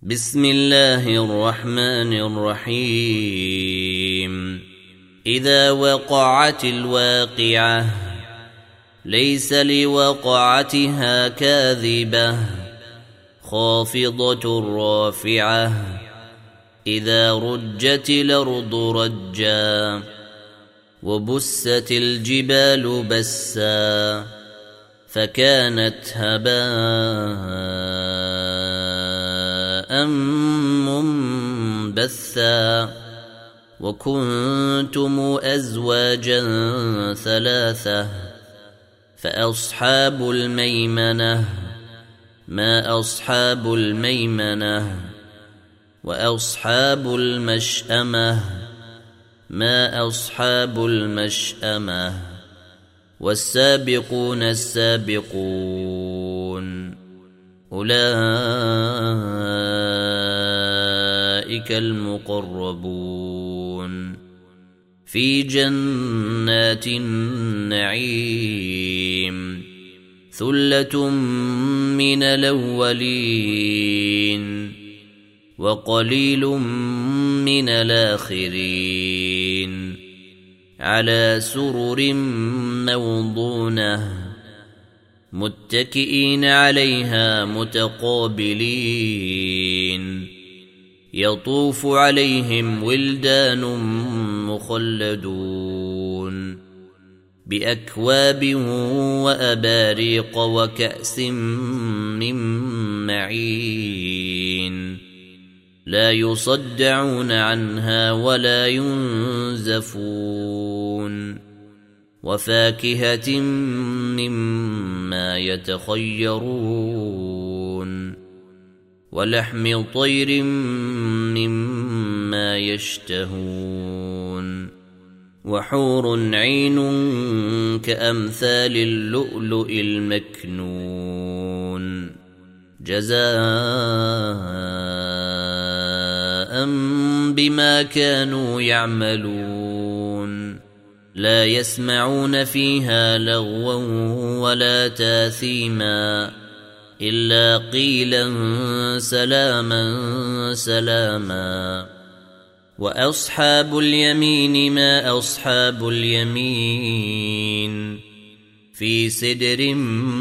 بسم الله الرحمن الرحيم. إذا وقعت الواقعة ليس لوقعتها كاذبة خافضة رافعة إذا رجت الأرض رجا وبست الجبال بسا فكانت هباء منبثا وكنتم أزواجا ثلاثة فأصحاب الميمنة ما أصحاب الميمنة وأصحاب المشأمة ما أصحاب المشأمة والسابقون السابقون أولئك المقربون في جنات النعيم ثلة من الأولين وقليل من الآخرين على سرر موضونة متكئين عليها متقابلين يطوف عليهم ولدان مخلدون بأكواب وأباريق وكأس من معين لا يصدعون عنها ولا ينزفون وفاكهة مما يتخيرون ولحم طير مما يشتهون وحور عين كأمثال اللؤلؤ المكنون جزاء بما كانوا يعملون لا يسمعون فيها لغوا ولا تاثيما إلا قيلا سلاما سلاما وأصحاب اليمين ما أصحاب اليمين في سدر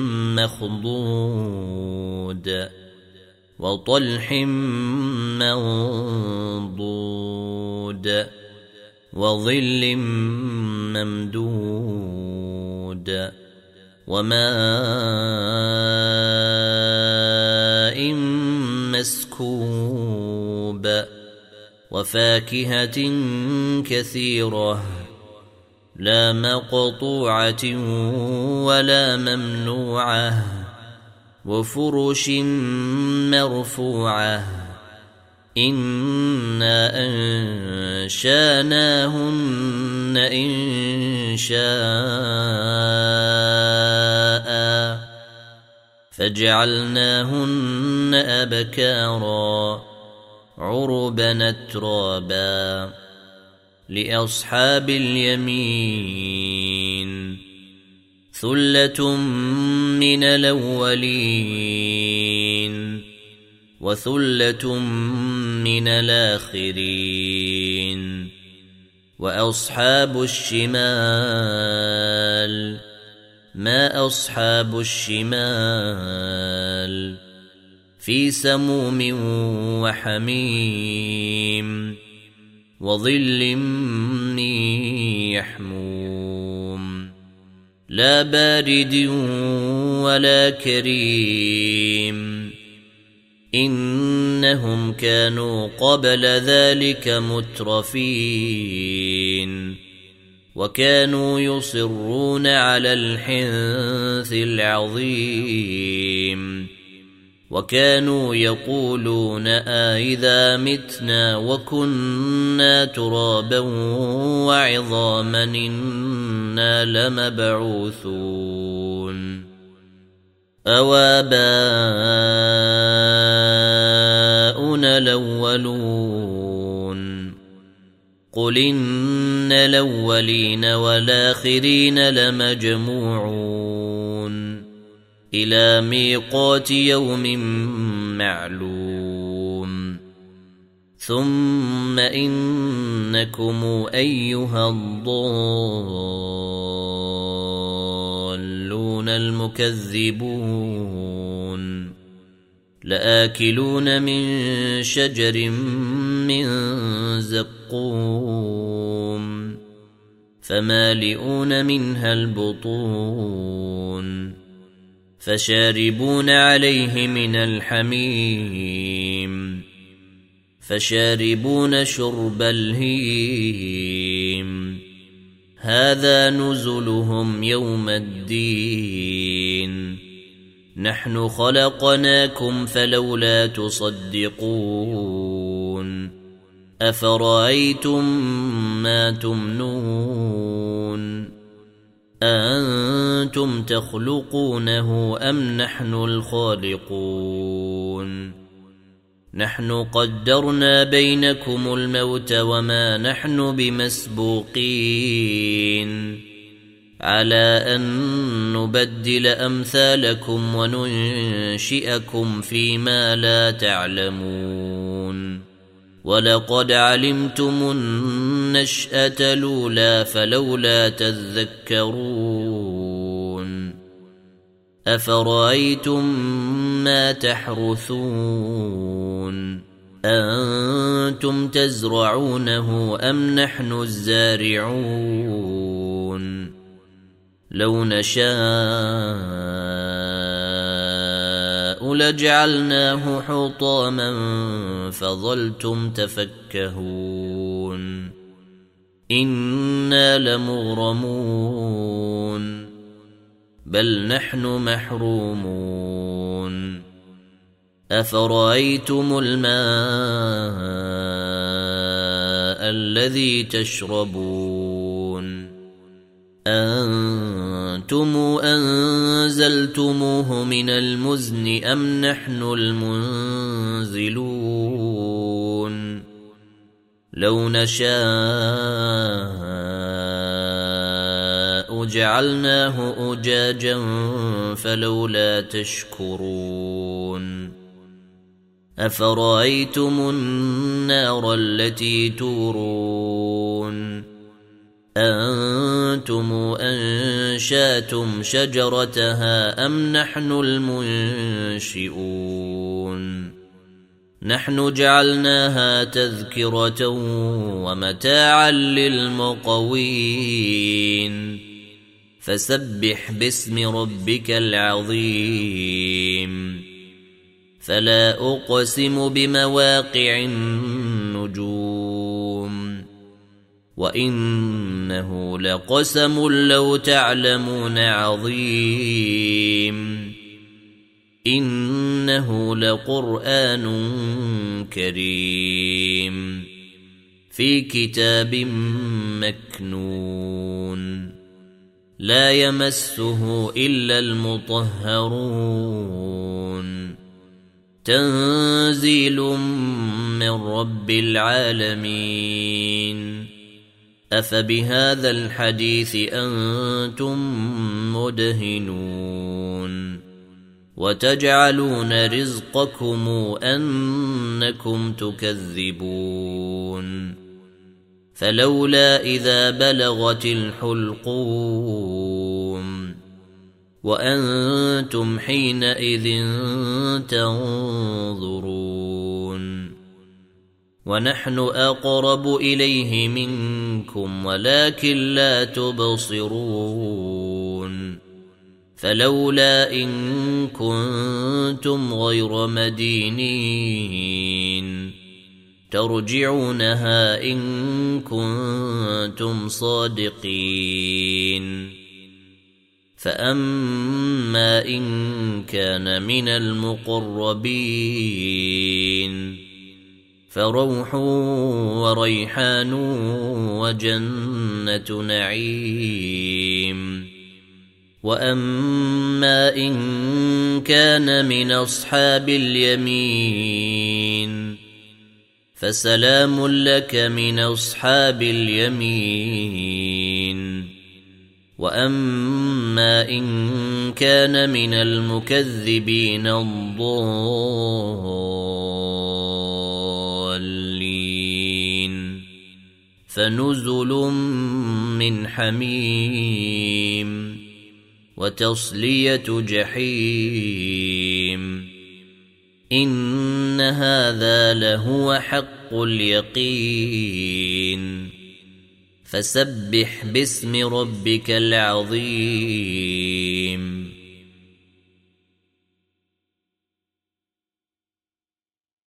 مخضود وطلح منضود وظل ممدود وماء مسكوب وفاكهة كثيرة لا مقطوعة ولا ممنوعة وفرش مرفوعة إنا أنشاناهن إنشاء فجعلناهن أبكارا عربا أترابا لأصحاب اليمين ثلة من الأولين وثلة من الآخرين وأصحاب الشمال ما أصحاب الشمال في سموم وحميم وظل من يحموم لا بارد ولا كريم إنهم كانوا قبل ذلك مترفين وكانوا يصرون على الحنث العظيم وكانوا يقولون أإذا متنا وكنا ترابا وعظاما إنا لمبعوثون أوآباؤنا الأولون قل إن الأولين والآخرين لمجموعون إلى ميقات يوم معلوم ثم إنكم أيها الضالون المكذبون لآكلون من شجر من زقوم فمالئون منها البطون فشاربون عليه من الحميم فشاربون شرب الهيم هذا نزلهم يوم الدين نحن خلقناكم فلولا تصدقون أفرأيتم ما تمنون أأنتم تخلقونه أم نحن الخالقون نحن قدرنا بينكم الموت وما نحن بمسبوقين على أن نبدل أمثالكم وننشئكم فيما لا تعلمون ولقد علمتم النشأة الأولى فلولا تذكرون أفرأيتم ما تحرثون أنتم تزرعونه أم نحن الزارعون لو نشاء لجعلناه حطاما فظلتم تفكهون إنا لمغرمون بل نحن محرومون أفرأيتم الماء الذي تشربون أنتم أنزلتموه من المزن أم نحن المنزلون لو نشاء جعلناه أجاجا فلولا تشكرون أفرأيتم النار التي تورون أنتم أنشأتم شجرتها أم نحن المنشئون نحن جعلناها تذكرة ومتاعا للمقوين فسبح باسم ربك العظيم فلا أقسم بمواقع النجوم وإنه لقسم لو تعلمون عظيم إنه لقرآن كريم في كتاب مكنون لا يمسه إلا المطهرون تنزيل من رب العالمين أفبهذا الحديث أنتم مدهنون وتجعلون رزقكم أنكم تكذبون فلولا إذا بلغت الحلقوم وأنتم حينئذ تنظرون ونحن أقرب إليه منكم ولكن لا تبصرون فلولا إن كنتم غير مدينين ترجعونها إن كنتم صادقين فأما إن كان من المقربين فروح وريحان وجنة نعيم وأما إن كان من أصحاب اليمين فسلام لك من أصحاب اليمين وأما إن كان من المكذبين الضالين فنزل من حميم وتصلية جحيم إن هذا لهو حق اليقين فسبح باسم ربك العظيم